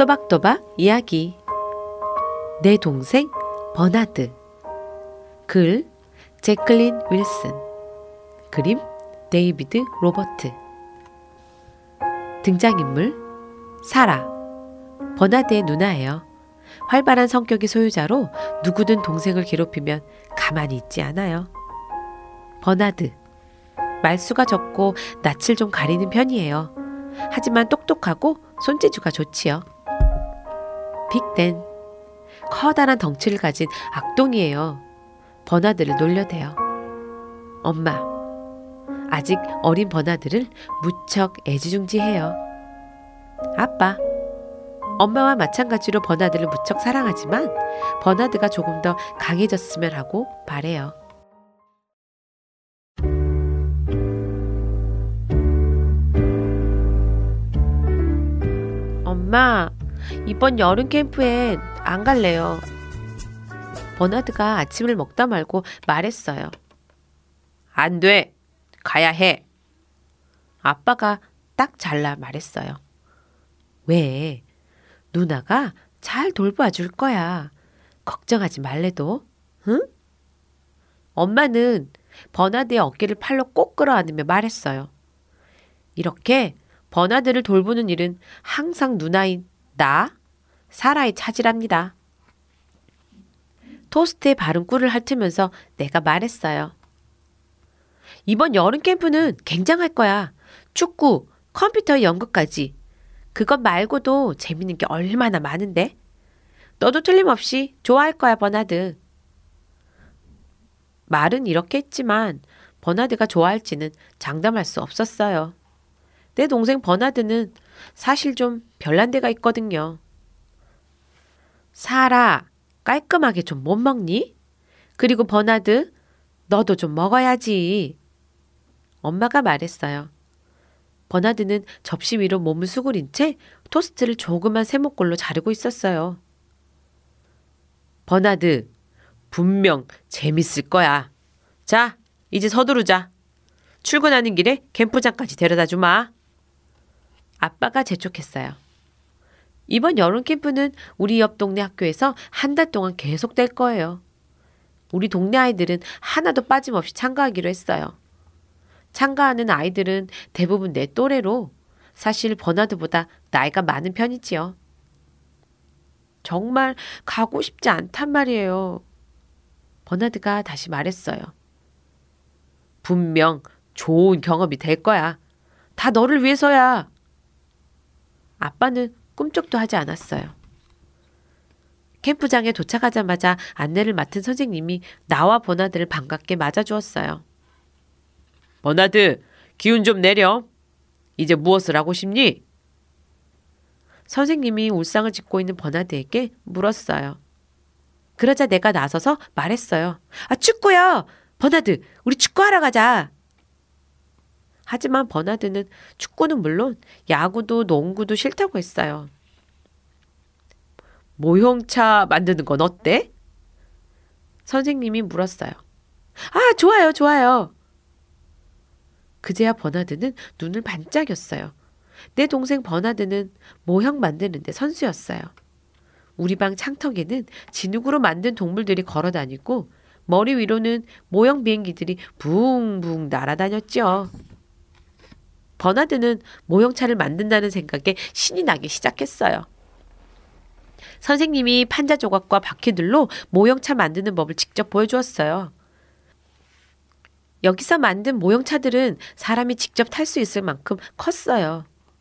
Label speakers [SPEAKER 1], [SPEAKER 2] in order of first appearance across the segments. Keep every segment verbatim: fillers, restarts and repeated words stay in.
[SPEAKER 1] 또박또박 이야기. 내 동생 버나드. 글 제클린 윌슨. 그림 데이비드 로버트. 등장인물 사라. 버나드의 누나예요. 활발한 성격의 소유자로 누구든 동생을 괴롭히면 가만히 있지 않아요. 버나드. 말수가 적고 낯을 좀 가리는 편이에요. 하지만 똑똑하고 손재주가 좋지요. 빅댄. 커다란 덩치를 가진 악동이에요. 버나드를 놀려대요. 엄마. 아직 어린 버나드를 무척 애지중지해요. 아빠. 엄마와 마찬가지로 버나드를 무척 사랑하지만 버나드가 조금 더 강해졌으면 하고 바래요. 엄마, 이번 여름 캠프엔 안 갈래요. 버나드가 아침을 먹다 말고 말했어요. 안 돼. 가야 해. 아빠가 딱 잘라 말했어요. 왜? 누나가 잘 돌봐 줄 거야. 걱정하지 말래도. 응? 엄마는 버나드의 어깨를 팔로 꼭 끌어안으며 말했어요. 이렇게 버나드를 돌보는 일은 항상 누나인 나, 사라의 차지랍니다. 토스트에 바른 꿀을 핥으면서 내가 말했어요. 이번 여름 캠프는 굉장할 거야. 축구, 컴퓨터 연극까지. 그것 말고도 재밌는 게 얼마나 많은데? 너도 틀림없이 좋아할 거야, 버나드. 말은 이렇게 했지만 버나드가 좋아할지는 장담할 수 없었어요. 내 동생 버나드는 사실 좀 별난 데가 있거든요. 사라, 깔끔하게 좀 못 먹니? 그리고 버나드, 너도 좀 먹어야지. 엄마가 말했어요. 버나드는 접시 위로 몸을 수그린 채 토스트를 조그만 세모꼴로 자르고 있었어요. 버나드, 분명 재밌을 거야. 자, 이제 서두르자. 출근하는 길에 캠프장까지 데려다 주마. 아빠가 재촉했어요. 이번 여름 캠프는 우리 옆 동네 학교에서 한 달 동안 계속될 거예요. 우리 동네 아이들은 하나도 빠짐없이 참가하기로 했어요. 참가하는 아이들은 대부분 내 또래로 사실 버나드보다 나이가 많은 편이지요. 정말 가고 싶지 않단 말이에요. 버나드가 다시 말했어요. 분명 좋은 경험이 될 거야. 다 너를 위해서야. 아빠는 꿈쩍도 하지 않았어요. 캠프장에 도착하자마자 안내를 맡은 선생님이 나와 버나드를 반갑게 맞아주었어요. 버나드, 기운 좀 내려. 이제 무엇을 하고 싶니? 선생님이 울상을 짚고 있는 버나드에게 물었어요. 그러자 내가 나서서 말했어요. 아, 축구요! 버나드, 우리 축구하러 가자. 하지만 버나드는 축구는 물론 야구도 농구도 싫다고 했어요. 모형차 만드는 건 어때? 선생님이 물었어요. 아, 좋아요, 좋아요. 그제야 버나드는 눈을 반짝였어요. 내 동생 버나드는 모형 만드는데 선수였어요. 우리 방 창턱에는 진흙으로 만든 동물들이 걸어다니고 머리 위로는 모형 비행기들이 붕붕 날아다녔죠. 버나드는 모형차를 만든다는 생각에 신이 나기 시작했어요. 선생님이 판자 조각과 바퀴들로 모형차 만드는 법을 직접 보여주었어요. 여기서 만든 모형차들은 사람이 직접 탈 수 있을 만큼 컸어요.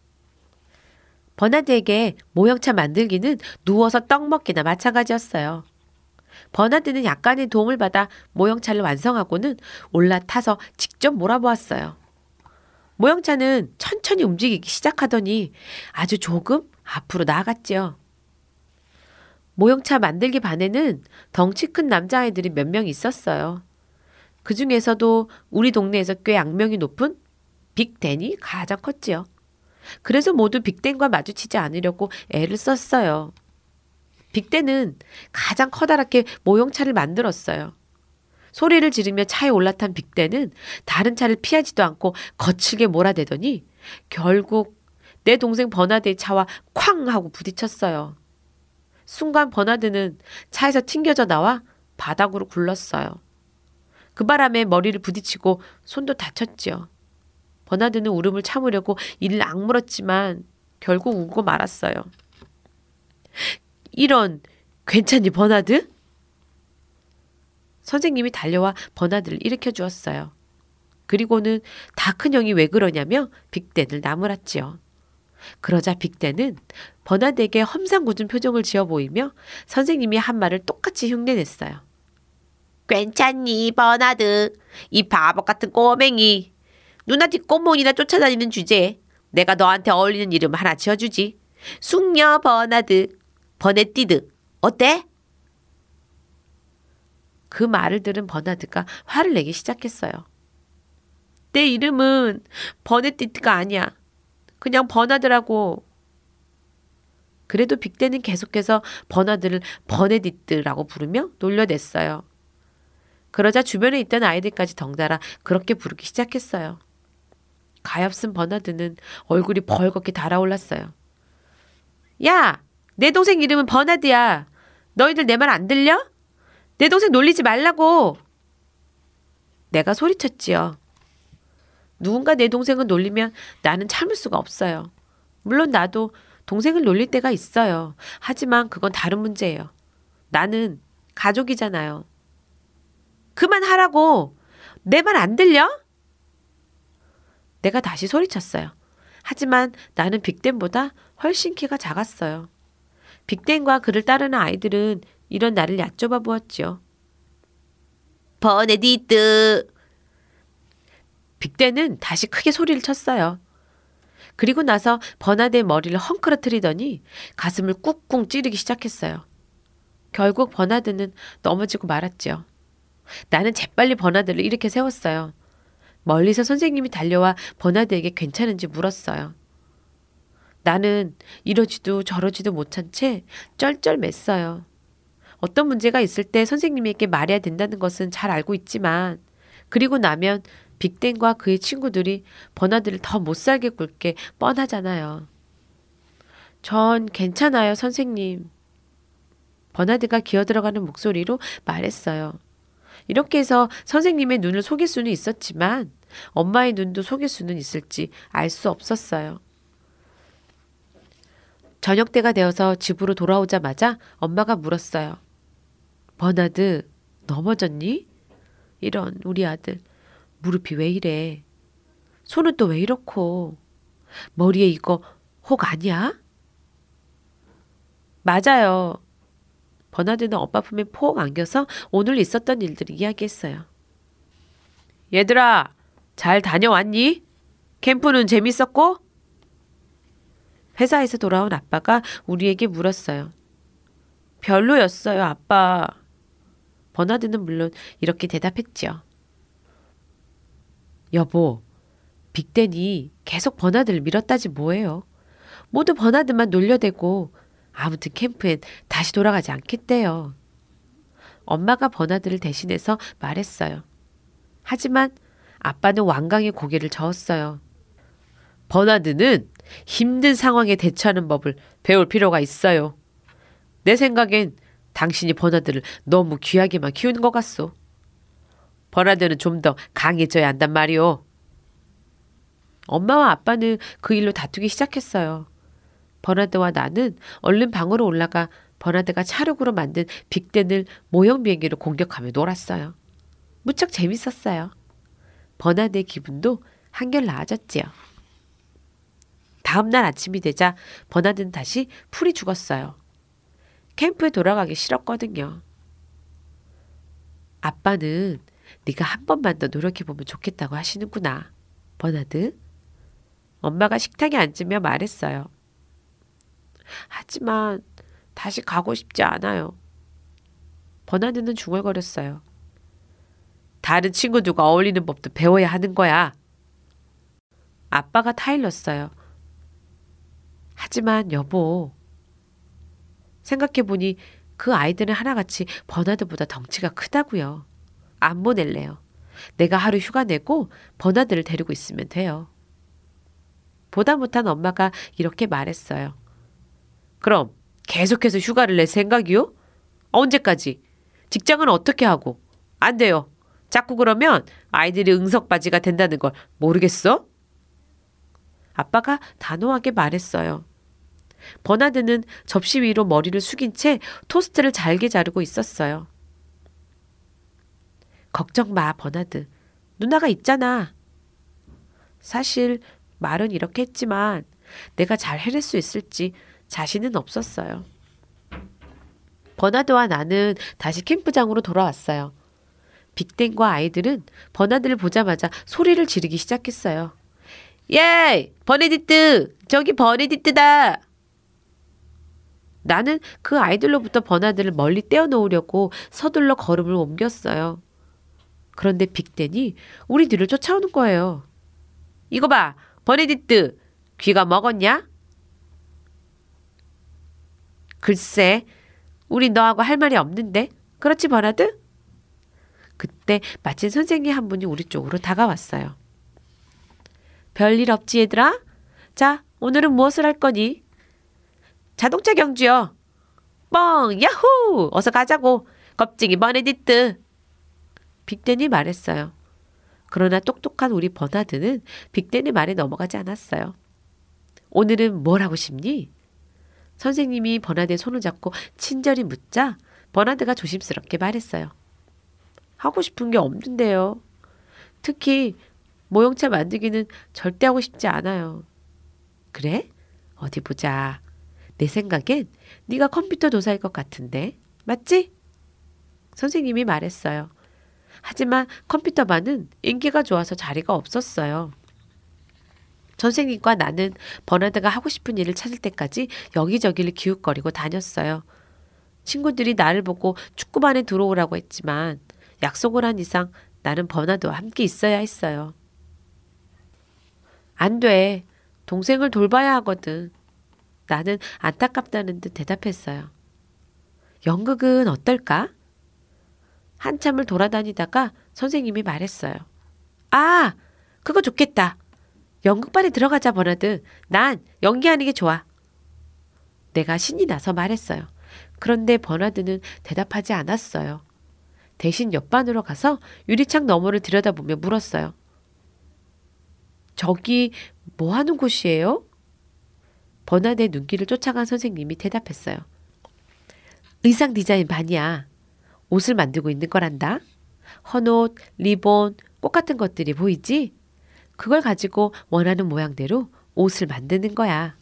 [SPEAKER 1] 버나드에게 모형차 만들기는 누워서 떡 먹기나 마찬가지였어요. 버나드는 약간의 도움을 받아 모형차를 완성하고는 올라타서 직접 몰아보았어요. 모형차는 천천히 움직이기 시작하더니 아주 조금 앞으로 나아갔죠. 모형차 만들기 반에는 덩치 큰 남자아이들이 몇 명 있었어요. 그 중에서도 우리 동네에서 꽤 악명이 높은 빅댄이 가장 컸지요. 그래서 모두 빅댄과 마주치지 않으려고 애를 썼어요. 빅댄은 가장 커다랗게 모형차를 만들었어요. 소리를 지르며 차에 올라탄 빅댄은 다른 차를 피하지도 않고 거칠게 몰아대더니 결국 내 동생 버나드의 차와 쾅 하고 부딪혔어요. 순간 버나드는 차에서 튕겨져 나와 바닥으로 굴렀어요. 그 바람에 머리를 부딪히고 손도 다쳤지요. 버나드는 울음을 참으려고 이를 악물었지만 결국 울고 말았어요. 이런, 괜찮니 버나드? 선생님이 달려와 버나드를 일으켜 주었어요. 그리고는 다 큰 형이 왜 그러냐며 빅댄을 나무랐지요. 그러자 빅댄은 버나드에게 험상궂은 표정을 지어 보이며 선생님이 한 말을 똑같이 흉내냈어요. 괜찮니 버나드, 이 바보 같은 꼬맹이. 누나 뒷골목이나 쫓아다니는 주제에 내가 너한테 어울리는 이름 하나 지어주지. 숙녀 버나드, 버네티드. 어때? 그 말을 들은 버나드가 화를 내기 시작했어요. 내 이름은 버네티드가 아니야. 그냥 버나드라고. 그래도 빅댄은 계속해서 버나드를 버네디트라고 부르며 놀려댔어요. 그러자 주변에 있던 아이들까지 덩달아 그렇게 부르기 시작했어요. 가엾은 버나드는 얼굴이 벌겋게 달아올랐어요. 야! 내 동생 이름은 버나드야. 너희들 내 말 안 들려? 내 동생 놀리지 말라고. 내가 소리쳤지요. 누군가 내 동생을 놀리면 나는 참을 수가 없어요. 물론 나도 동생을 놀릴 때가 있어요. 하지만 그건 다른 문제예요. 나는 가족이잖아요. 그만하라고. 내 말 안 들려? 내가 다시 소리쳤어요. 하지만 나는 빅댄보다 훨씬 키가 작았어요. 빅댄과 그를 따르는 아이들은 이런 나를 얕좁아 보았지요. 버네디트. 빅댄은 다시 크게 소리를 쳤어요. 그리고 나서 버나드의 머리를 헝클어뜨리더니 가슴을 꾹꾹 찌르기 시작했어요. 결국 버나드는 넘어지고 말았지요. 나는 재빨리 버나드를 일으켜 세웠어요. 멀리서 선생님이 달려와 버나드에게 괜찮은지 물었어요. 나는 이러지도 저러지도 못한 채 쩔쩔맸어요. 어떤 문제가 있을 때 선생님에게 말해야 된다는 것은 잘 알고 있지만 그리고 나면 빅댄과 그의 친구들이 버나드를 더 못살게 굴게 뻔하잖아요. 전 괜찮아요, 선생님. 버나드가 기어들어가는 목소리로 말했어요. 이렇게 해서 선생님의 눈을 속일 수는 있었지만 엄마의 눈도 속일 수는 있을지 알 수 없었어요. 저녁 때가 되어서 집으로 돌아오자마자 엄마가 물었어요. 버나드, 넘어졌니? 이런 우리 아들. 무릎이 왜 이래? 손은 또 왜 이렇고? 머리에 이거 혹 아니야? 맞아요. 버나드는 엄마 품에 폭 안겨서 오늘 있었던 일들을 이야기했어요. 얘들아, 잘 다녀왔니? 캠프는 재밌었고? 회사에서 돌아온 아빠가 우리에게 물었어요. 별로였어요, 아빠. 버나드는 물론 이렇게 대답했지요. 여보, 빅댄이 계속 버나드를 밀었다지 뭐예요. 모두 버나드만 놀려대고 아무튼 캠프엔 다시 돌아가지 않겠대요. 엄마가 버나드를 대신해서 말했어요. 하지만 아빠는 완강히 고개를 저었어요. 버나드는 힘든 상황에 대처하는 법을 배울 필요가 있어요. 내 생각엔 당신이 버나드를 너무 귀하게만 키우는 것 같소. 버나드는 좀 더 강해져야 한단 말이오. 엄마와 아빠는 그 일로 다투기 시작했어요. 버나드와 나는 얼른 방으로 올라가 버나드가 찰흙으로 만든 빅댄을 모형 비행기로 공격하며 놀았어요. 무척 재밌었어요. 버나드의 기분도 한결 나아졌지요. 다음 날 아침이 되자 버나드는 다시 풀이 죽었어요. 캠프에 돌아가기 싫었거든요. 아빠는 네가 한 번만 더 노력해보면 좋겠다고 하시는구나, 버나드. 엄마가 식탁에 앉으며 말했어요. 하지만 다시 가고 싶지 않아요. 버나드는 중얼거렸어요. 다른 친구들과 어울리는 법도 배워야 하는 거야. 아빠가 타일렀어요. 하지만 여보, 생각해보니 그 아이들은 하나같이 버나드보다 덩치가 크다고요. 안 보낼래요. 내가 하루 휴가 내고 버나드를 데리고 있으면 돼요. 보다 못한 엄마가 이렇게 말했어요. 그럼 계속해서 휴가를 낼 생각이요? 언제까지? 직장은 어떻게 하고? 안 돼요. 자꾸 그러면 아이들이 응석바지가 된다는 걸 모르겠어? 아빠가 단호하게 말했어요. 버나드는 접시 위로 머리를 숙인 채 토스트를 잘게 자르고 있었어요. 걱정 마, 버나드. 누나가 있잖아. 사실 말은 이렇게 했지만 내가 잘 해낼 수 있을지 자신은 없었어요. 버나드와 나는 다시 캠프장으로 돌아왔어요. 빅댄과 아이들은 버나드를 보자마자 소리를 지르기 시작했어요. 예! 버네디트! 저기 버네디트다! 나는 그 아이들로부터 버나드를 멀리 떼어놓으려고 서둘러 걸음을 옮겼어요. 그런데 빅댄이 우리 뒤를 쫓아오는 거예요. 이거 봐! 버네디트! 귀가 먹었냐? 글쎄, 우리 너하고 할 말이 없는데? 그렇지, 버나드? 그때 마침 선생님 한 분이 우리 쪽으로 다가왔어요. 별일 없지, 얘들아? 자, 오늘은 무엇을 할 거니? 자동차 경주요. 뻥! 야호! 어서 가자고. 겁쟁이 버네디트. 빅댄이 말했어요. 그러나 똑똑한 우리 버나드는 빅댄의 말에 넘어가지 않았어요. 오늘은 뭘 하고 싶니? 선생님이 버나드의 손을 잡고 친절히 묻자 버나드가 조심스럽게 말했어요. 하고 싶은 게 없는데요. 특히 모형차 만들기는 절대 하고 싶지 않아요. 그래? 어디 보자. 내 생각엔 네가 컴퓨터 도사일 것 같은데. 맞지? 선생님이 말했어요. 하지만 컴퓨터반은 인기가 좋아서 자리가 없었어요. 선생님과 나는 버나드가 하고 싶은 일을 찾을 때까지 여기저기를 기웃거리고 다녔어요. 친구들이 나를 보고 축구반에 들어오라고 했지만 약속을 한 이상 나는 버나드와 함께 있어야 했어요. 안 돼. 동생을 돌봐야 하거든. 나는 안타깝다는 듯 대답했어요. 연극은 어떨까? 한참을 돌아다니다가 선생님이 말했어요. 아, 그거 좋겠다. 연극반에 들어가자, 버나드. 난 연기하는 게 좋아. 내가 신이 나서 말했어요. 그런데 버나드는 대답하지 않았어요. 대신 옆반으로 가서 유리창 너머를 들여다보며 물었어요. 저기 뭐 하는 곳이에요? 버나드의 눈길을 쫓아간 선생님이 대답했어요. 의상 디자인 반이야. 옷을 만들고 있는 거란다. 헌옷, 리본, 꽃 같은 것들이 보이지? 그걸 가지고 원하는 모양대로 옷을 만드는 거야.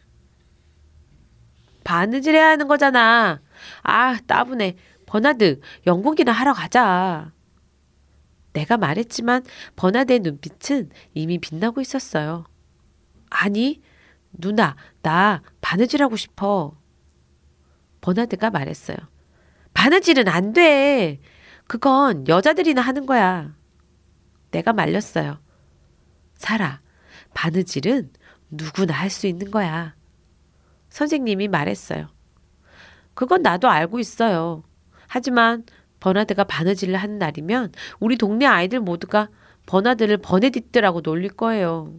[SPEAKER 1] 바느질 해야 하는 거잖아. 아, 따분해. 버나드, 연극이나 하러 가자. 내가 말했지만 버나드의 눈빛은 이미 빛나고 있었어요. 아니, 누나, 나 바느질하고 싶어. 버나드가 말했어요. 바느질은 안 돼. 그건 여자들이나 하는 거야. 내가 말렸어요. 사라, 바느질은 누구나 할 수 있는 거야. 선생님이 말했어요. 그건 나도 알고 있어요. 하지만 버나드가 바느질을 하는 날이면 우리 동네 아이들 모두가 버나드를 버네디트라고 놀릴 거예요.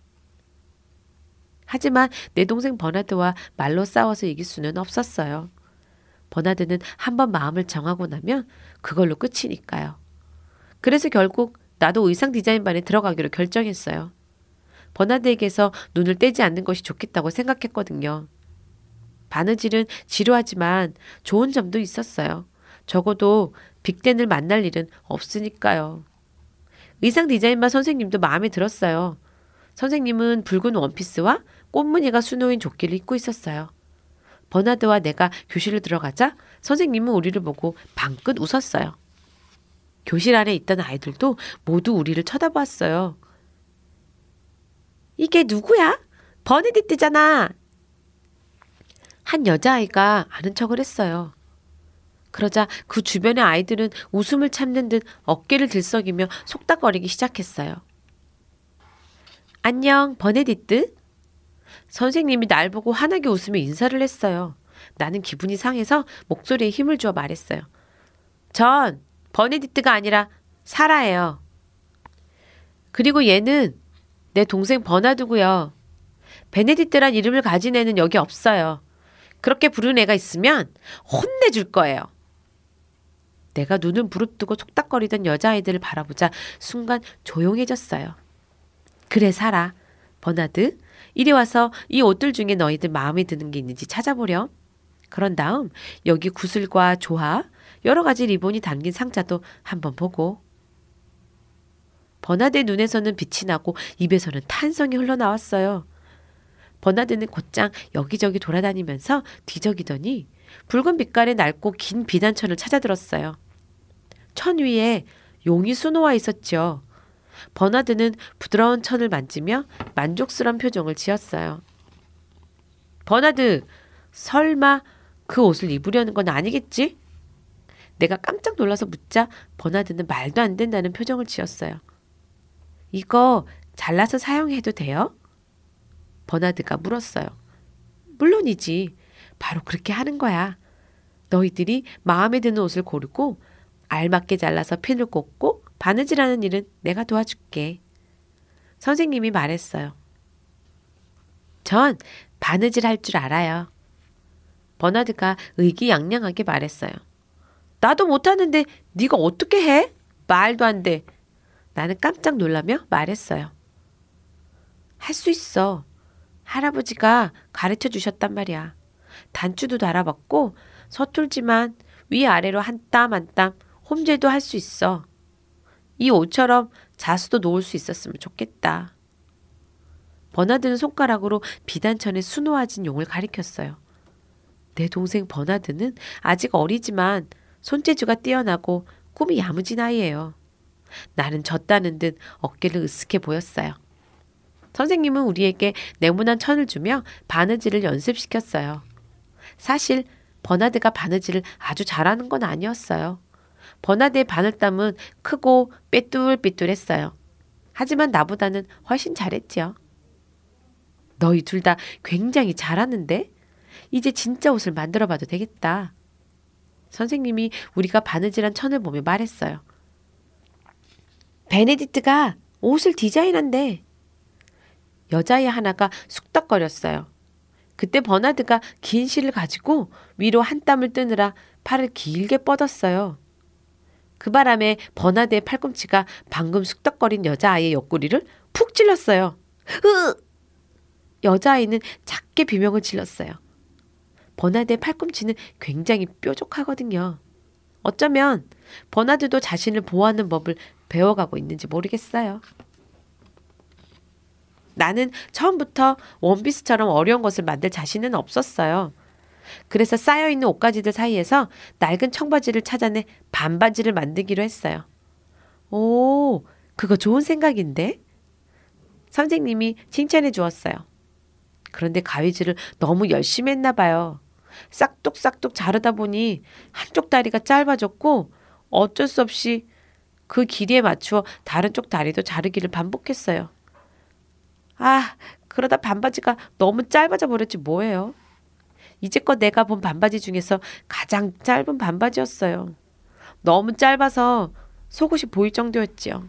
[SPEAKER 1] 하지만 내 동생 버나드와 말로 싸워서 이길 수는 없었어요. 버나드는 한번 마음을 정하고 나면 그걸로 끝이니까요. 그래서 결국 나도 의상 디자인반에 들어가기로 결정했어요. 버나드에게서 눈을 떼지 않는 것이 좋겠다고 생각했거든요. 바느질은 지루하지만 좋은 점도 있었어요. 적어도 빅댄을 만날 일은 없으니까요. 의상 디자인반 선생님도 마음에 들었어요. 선생님은 붉은 원피스와 꽃무늬가 수놓인 조끼를 입고 있었어요. 버나드와 내가 교실을 들어가자 선생님은 우리를 보고 방긋 웃었어요. 교실 안에 있던 아이들도 모두 우리를 쳐다보았어요. 이게 누구야? 버네디트잖아. 한 여자아이가 아는 척을 했어요. 그러자 그 주변의 아이들은 웃음을 참는 듯 어깨를 들썩이며 속닥거리기 시작했어요. 안녕, 버네디트. 선생님이 날 보고 환하게 웃으며 인사를 했어요. 나는 기분이 상해서 목소리에 힘을 주어 말했어요. 전 버네디트가 아니라 사라예요. 그리고 얘는 내 동생 버나드고요. 베네딕트란 이름을 가진 애는 여기 없어요. 그렇게 부른 애가 있으면 혼내줄 거예요. 내가 눈을 부릅뜨고 속닥거리던 여자아이들을 바라보자 순간 조용해졌어요. 그래, 사라. 버나드, 이리 와서 이 옷들 중에 너희들 마음에 드는 게 있는지 찾아보렴. 그런 다음 여기 구슬과 조화, 여러 가지 리본이 담긴 상자도 한번 보고. 버나드의 눈에서는 빛이 나고 입에서는 탄성이 흘러나왔어요. 버나드는 곧장 여기저기 돌아다니면서 뒤적이더니 붉은 빛깔의 낡고 긴 비단천을 찾아들었어요. 천 위에 용이 수놓아 있었죠. 버나드는 부드러운 천을 만지며 만족스러운 표정을 지었어요. 버나드, 설마 그 옷을 입으려는 건 아니겠지? 내가 깜짝 놀라서 묻자 버나드는 말도 안 된다는 표정을 지었어요. 이거 잘라서 사용해도 돼요? 버나드가 물었어요. 물론이지. 바로 그렇게 하는 거야. 너희들이 마음에 드는 옷을 고르고 알맞게 잘라서 핀을 꽂고 바느질하는 일은 내가 도와줄게. 선생님이 말했어요. 전 바느질 할 줄 알아요. 버나드가 의기양양하게 말했어요. 나도 못하는데 네가 어떻게 해? 말도 안 돼. 나는 깜짝 놀라며 말했어요. 할 수 있어. 할아버지가 가르쳐 주셨단 말이야. 단추도 달아봤고 서툴지만 위아래로 한 땀 한 땀 홈질도 할 수 있어. 이 옷처럼 자수도 놓을 수 있었으면 좋겠다. 버나드는 손가락으로 비단천에 수놓아진 용을 가리켰어요. 내 동생 버나드는 아직 어리지만 손재주가 뛰어나고 꿈이 야무진 아이예요. 나는 졌다는 듯 어깨를 으쓱해 보였어요. 선생님은 우리에게 네모난 천을 주며 바느질을 연습시켰어요. 사실 버나드가 바느질을 아주 잘하는 건 아니었어요. 버나드의 바늘땀은 크고 삐뚤삐뚤했어요. 하지만 나보다는 훨씬 잘했지요. 너희 둘 다 굉장히 잘하는데? 이제 진짜 옷을 만들어봐도 되겠다. 선생님이 우리가 바느질한 천을 보며 말했어요. 베네딕트가 옷을 디자인한대. 여자아이 하나가 쑥덕거렸어요. 그때 버나드가 긴 실을 가지고 위로 한 땀을 뜨느라 팔을 길게 뻗었어요. 그 바람에 버나드의 팔꿈치가 방금 쑥덕거린 여자아이의 옆구리를 푹 찔렀어요. 으! 여자아이는 작게 비명을 질렀어요. 버나드의 팔꿈치는 굉장히 뾰족하거든요. 어쩌면 버나드도 자신을 보호하는 법을 배워가고 있는지 모르겠어요. 나는 처음부터 원피스처럼 어려운 것을 만들 자신은 없었어요. 그래서 쌓여있는 옷가지들 사이에서 낡은 청바지를 찾아내 반바지를 만들기로 했어요. 오, 그거 좋은 생각인데? 선생님이 칭찬해 주었어요. 그런데 가위질을 너무 열심히 했나 봐요. 싹둑싹둑 자르다 보니 한쪽 다리가 짧아졌고 어쩔 수 없이 그 길이에 맞추어 다른 쪽 다리도 자르기를 반복했어요. 아, 그러다 반바지가 너무 짧아져 버렸지 뭐예요. 이제껏 내가 본 반바지 중에서 가장 짧은 반바지였어요. 너무 짧아서 속옷이 보일 정도였지요.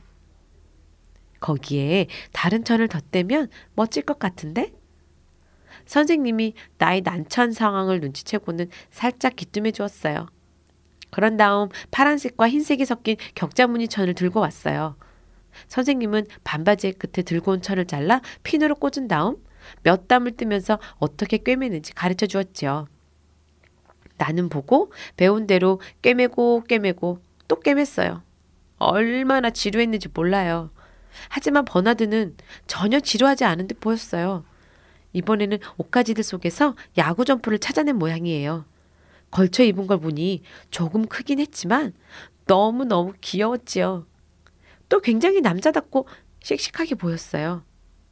[SPEAKER 1] 거기에 다른 천을 덧대면 멋질 것 같은데? 선생님이 나의 난처한 상황을 눈치채고는 살짝 기뜸해 주었어요. 그런 다음 파란색과 흰색이 섞인 격자무늬 천을 들고 왔어요. 선생님은 반바지의 끝에 들고 온 천을 잘라 핀으로 꽂은 다음 몇 땀을 뜨면서 어떻게 꿰매는지 가르쳐 주었지요. 나는 보고 배운 대로 꿰매고 꿰매고 또 꿰맸어요. 얼마나 지루했는지 몰라요. 하지만 버나드는 전혀 지루하지 않은 듯 보였어요. 이번에는 옷가지들 속에서 야구 점퍼를 찾아낸 모양이에요. 걸쳐 입은 걸 보니 조금 크긴 했지만 너무너무 귀여웠지요. 또 굉장히 남자답고 씩씩하게 보였어요.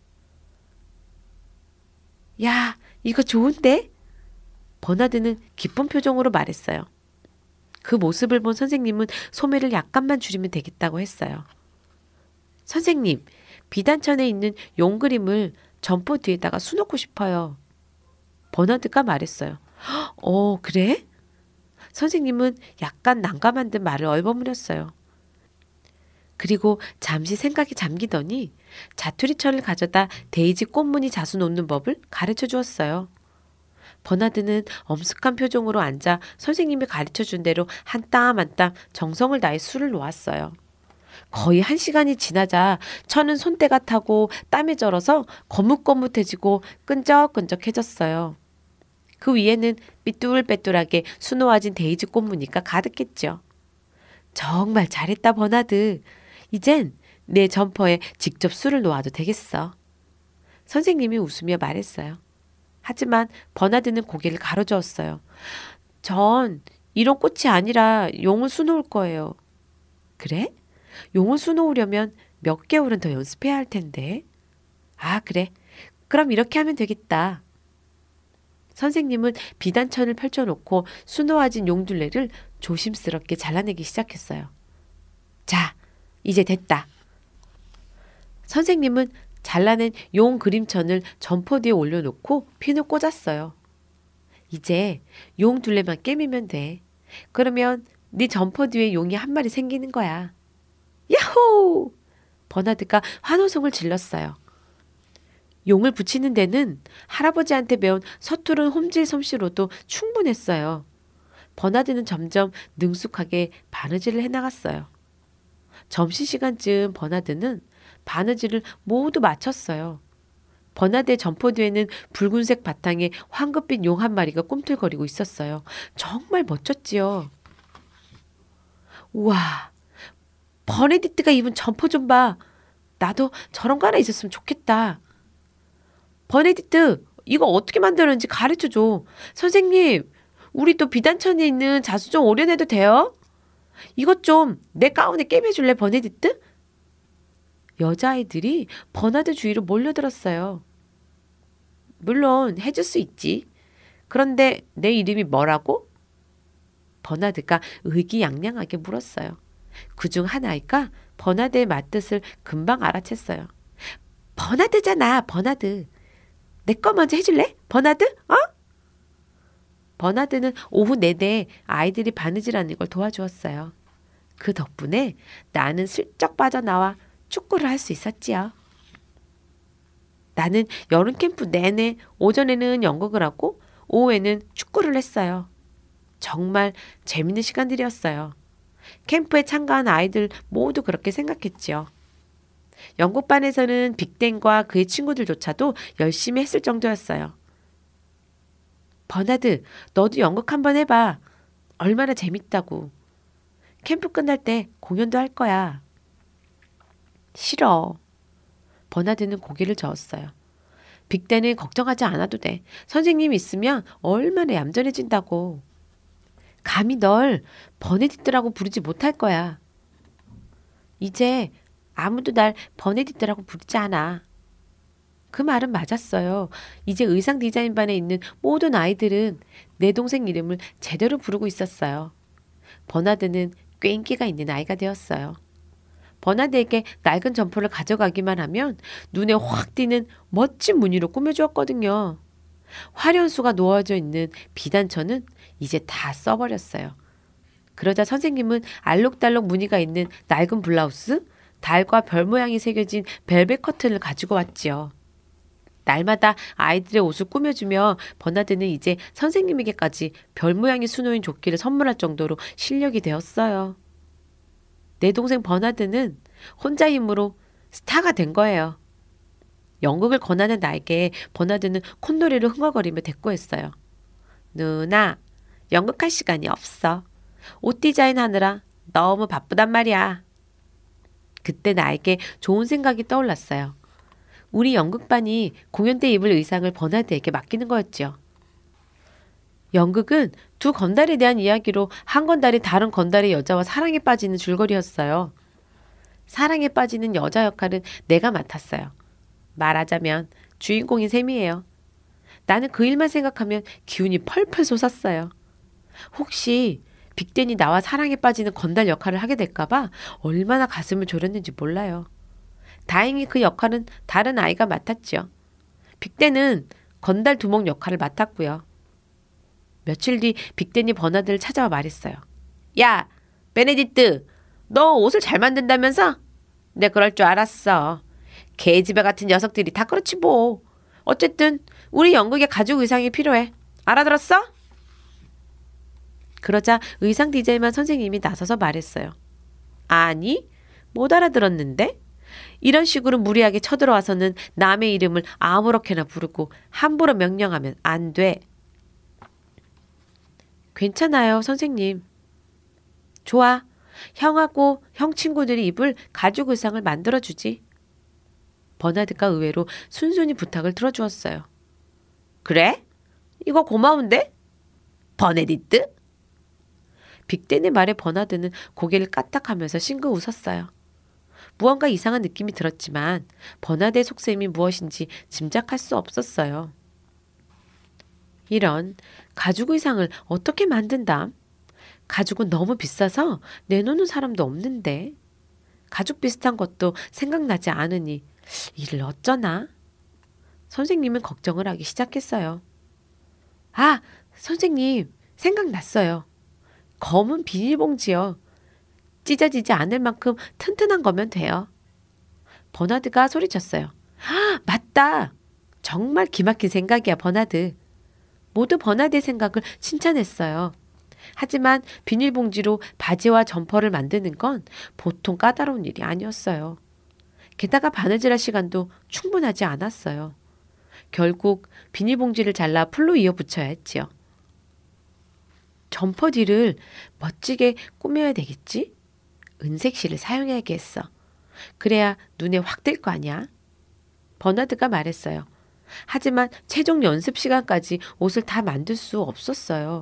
[SPEAKER 1] 야, 이거 좋은데? 버나드는 기쁜 표정으로 말했어요. 그 모습을 본 선생님은 소매를 약간만 줄이면 되겠다고 했어요. 선생님, 비단천에 있는 용 그림을 점퍼 뒤에다가 수놓고 싶어요. 버나드가 말했어요. 어, 그래? 선생님은 약간 난감한 듯 말을 얼버무렸어요. 그리고 잠시 생각이 잠기더니 자투리천을 가져다 데이지 꽃무늬 자수 놓는 법을 가르쳐 주었어요. 버나드는 엄숙한 표정으로 앉아 선생님이 가르쳐 준 대로 한 땀 한 땀 정성을 다해 술을 놓았어요. 거의 한 시간이 지나자 천은 손때가 타고 땀에 절어서 거뭇거뭇해지고 끈적끈적해졌어요. 그 위에는 삐뚤빼뚤하게 수놓아진 데이지 꽃무늬가 가득했죠. 정말 잘했다 버나드. 이젠 내 점퍼에 직접 술을 놓아도 되겠어. 선생님이 웃으며 말했어요. 하지만 버나드는 고개를 가로저었어요. 전 이런 꽃이 아니라 용을 수놓을 거예요. 그래? 용을 수놓으려면 몇 개월은 더 연습해야 할 텐데. 아, 그래. 그럼 이렇게 하면 되겠다. 선생님은 비단천을 펼쳐놓고 수놓아진 용둘레를 조심스럽게 잘라내기 시작했어요. 자, 이제 됐다. 선생님은 잘라낸 용 그림천을 점퍼 뒤에 올려놓고 핀을 꽂았어요. 이제 용 둘레만 꿰매면 돼. 그러면 네 점퍼 뒤에 용이 한 마리 생기는 거야. 야호! 버나드가 환호성을 질렀어요. 용을 붙이는 데는 할아버지한테 배운 서투른 홈질 솜씨로도 충분했어요. 버나드는 점점 능숙하게 바느질을 해나갔어요. 점심시간쯤 버나드는 바느질을 모두 마쳤어요. 버나드의 점퍼 뒤에는 붉은색 바탕에 황급빛 용 한 마리가 꿈틀거리고 있었어요. 정말 멋졌지요. 우와, 버네디트가 입은 점퍼 좀 봐. 나도 저런 거 하나 있었으면 좋겠다. 버네디트, 이거 어떻게 만드는지 가르쳐줘. 선생님, 우리 또 비단천에 있는 자수 좀 오려내도 돼요? 이것 좀 내 가운에 꿰매줄래, 버네디트? 여자아이들이 버나드 주위로 몰려들었어요. 물론 해줄 수 있지. 그런데 내 이름이 뭐라고? 버나드가 의기양양하게 물었어요. 그중 한 아이가 버나드의 맞뜻을 금방 알아챘어요. 버나드잖아, 버나드. 내 거 먼저 해줄래? 버나드? 어? 버나드는 오후 내내 아이들이 바느질하는 걸 도와주었어요. 그 덕분에 나는 슬쩍 빠져나와 축구를 할 수 있었지요. 나는 여름 캠프 내내 오전에는 연극을 하고 오후에는 축구를 했어요. 정말 재밌는 시간들이었어요. 캠프에 참가한 아이들 모두 그렇게 생각했지요. 연극반에서는 빅댄과 그의 친구들조차도 열심히 했을 정도였어요. 버나드, 너도 연극 한번 해봐. 얼마나 재밌다고. 캠프 끝날 때 공연도 할 거야. 싫어. 버나드는 고개를 저었어요. 빅댄은 걱정하지 않아도 돼. 선생님이 있으면 얼마나 얌전해진다고. 감히 널 버네디트라고 부르지 못할 거야. 이제 아무도 날 버네디트라고 부르지 않아. 그 말은 맞았어요. 이제 의상 디자인반에 있는 모든 아이들은 내 동생 이름을 제대로 부르고 있었어요. 버나드는 꽤 인기가 있는 아이가 되었어요. 버나드에게 낡은 점퍼를 가져가기만 하면 눈에 확 띄는 멋진 무늬로 꾸며주었거든요. 화련수가 놓아져 있는 비단천은 이제 다 써버렸어요. 그러자 선생님은 알록달록 무늬가 있는 낡은 블라우스, 달과 별 모양이 새겨진 벨벳 커튼을 가지고 왔지요. 날마다 아이들의 옷을 꾸며주며 버나드는 이제 선생님에게까지 별 모양이 수놓인 조끼를 선물할 정도로 실력이 되었어요. 내 동생 버나드는 혼자 힘으로 스타가 된 거예요. 연극을 권하는 나에게 버나드는 콧노래를 흥얼거리며 대꾸했어요. 누나, 연극할 시간이 없어. 옷 디자인하느라 너무 바쁘단 말이야. 그때 나에게 좋은 생각이 떠올랐어요. 우리 연극반이 공연 때 입을 의상을 버나드에게 맡기는 거였죠. 연극은 두 건달에 대한 이야기로 한 건달이 다른 건달의 여자와 사랑에 빠지는 줄거리였어요. 사랑에 빠지는 여자 역할은 내가 맡았어요. 말하자면 주인공인 셈이에요. 나는 그 일만 생각하면 기운이 펄펄 솟았어요. 혹시 빅댄이 나와 사랑에 빠지는 건달 역할을 하게 될까봐 얼마나 가슴을 졸였는지 몰라요. 다행히 그 역할은 다른 아이가 맡았죠. 빅댄은 건달 두목 역할을 맡았고요. 며칠 뒤 빅댄이 버나드를 찾아와 말했어요. 야, 베네디트, 너 옷을 잘 만든다면서? 내 그럴 줄 알았어. 개집애 같은 녀석들이 다 그렇지 뭐. 어쨌든 우리 연극에 가죽 의상이 필요해. 알아들었어? 그러자 의상 디자인만 선생님이 나서서 말했어요. 아니, 못 알아들었는데? 이런 식으로 무리하게 쳐들어와서는 남의 이름을 아무렇게나 부르고 함부로 명령하면 안 돼. 괜찮아요, 선생님. 좋아. 형하고 형 친구들이 입을 가죽 의상을 만들어주지. 버나드가 의외로 순순히 부탁을 들어주었어요. 그래? 이거 고마운데? 버네디트? 빅댄의 말에 버나드는 고개를 까딱하면서 싱긋 웃었어요. 무언가 이상한 느낌이 들었지만 버나드의 속셈이 무엇인지 짐작할 수 없었어요. 이런 가죽 의상을 어떻게 만든담? 가죽은 너무 비싸서 내놓는 사람도 없는데 가죽 비슷한 것도 생각나지 않으니 이를 어쩌나? 선생님은 걱정을 하기 시작했어요. 아, 선생님 생각났어요. 검은 비닐봉지요. 찢어지지 않을 만큼 튼튼한 거면 돼요. 버나드가 소리쳤어요. 아, 맞다. 정말 기막힌 생각이야, 버나드. 모두 버나드의 생각을 칭찬했어요. 하지만 비닐봉지로 바지와 점퍼를 만드는 건 보통 까다로운 일이 아니었어요. 게다가 바느질할 시간도 충분하지 않았어요. 결국 비닐봉지를 잘라 풀로 이어 붙여야 했지요. 점퍼 뒤를 멋지게 꾸며야 되겠지? 은색 실을 사용해야겠어. 그래야 눈에 확 띌 거 아니야? 버나드가 말했어요. 하지만 최종 연습 시간까지 옷을 다 만들 수 없었어요.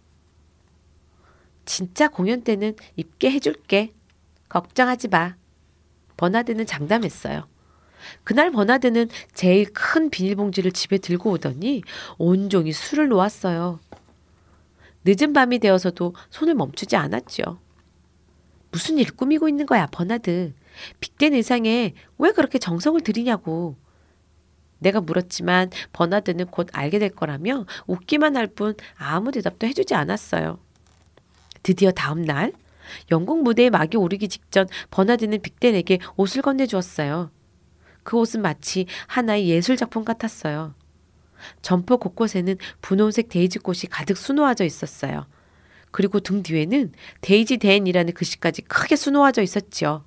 [SPEAKER 1] 진짜 공연 때는 입게 해줄게. 걱정하지 마. 버나드는 장담했어요. 그날 버나드는 제일 큰 비닐봉지를 집에 들고 오더니 온종일 술을 놓았어요. 늦은 밤이 되어서도 손을 멈추지 않았죠. 무슨 일 꾸미고 있는 거야, 버나드. 빅댄 의상에 왜 그렇게 정성을 들이냐고. 내가 물었지만 버나드는 곧 알게 될 거라며 웃기만 할 뿐 아무 대답도 해주지 않았어요. 드디어 다음 날 연극 무대에 막이 오르기 직전 버나드는 빅댄에게 옷을 건네주었어요. 그 옷은 마치 하나의 예술작품 같았어요. 점퍼 곳곳에는 분홍색 데이지꽃이 가득 수놓아져 있었어요. 그리고 등 뒤에는 데이지 댄이라는 글씨까지 크게 수놓아져 있었죠.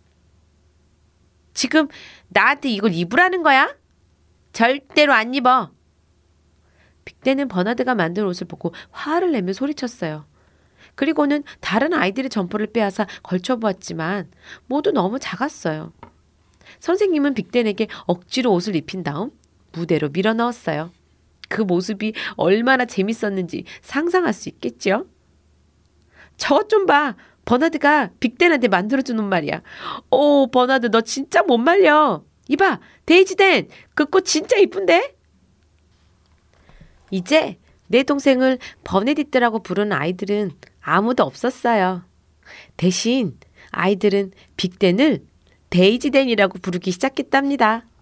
[SPEAKER 1] 지금 나한테 이걸 입으라는 거야? 절대로 안 입어. 빅댄은 버나드가 만든 옷을 보고 화를 내며 소리쳤어요. 그리고는 다른 아이들의 점퍼를 빼앗아 걸쳐보았지만 모두 너무 작았어요. 선생님은 빅댄에게 억지로 옷을 입힌 다음 무대로 밀어넣었어요. 그 모습이 얼마나 재밌었는지 상상할 수 있겠죠? 저것 좀 봐. 버나드가 빅댄한테 만들어준 옷 말이야. 오, 버나드 너 진짜 못 말려. 이봐, 데이지댄, 그 꽃 진짜 이쁜데? 이제 내 동생을 버네디트라고 부르는 아이들은 아무도 없었어요. 대신 아이들은 빅댄을 데이지댄이라고 부르기 시작했답니다.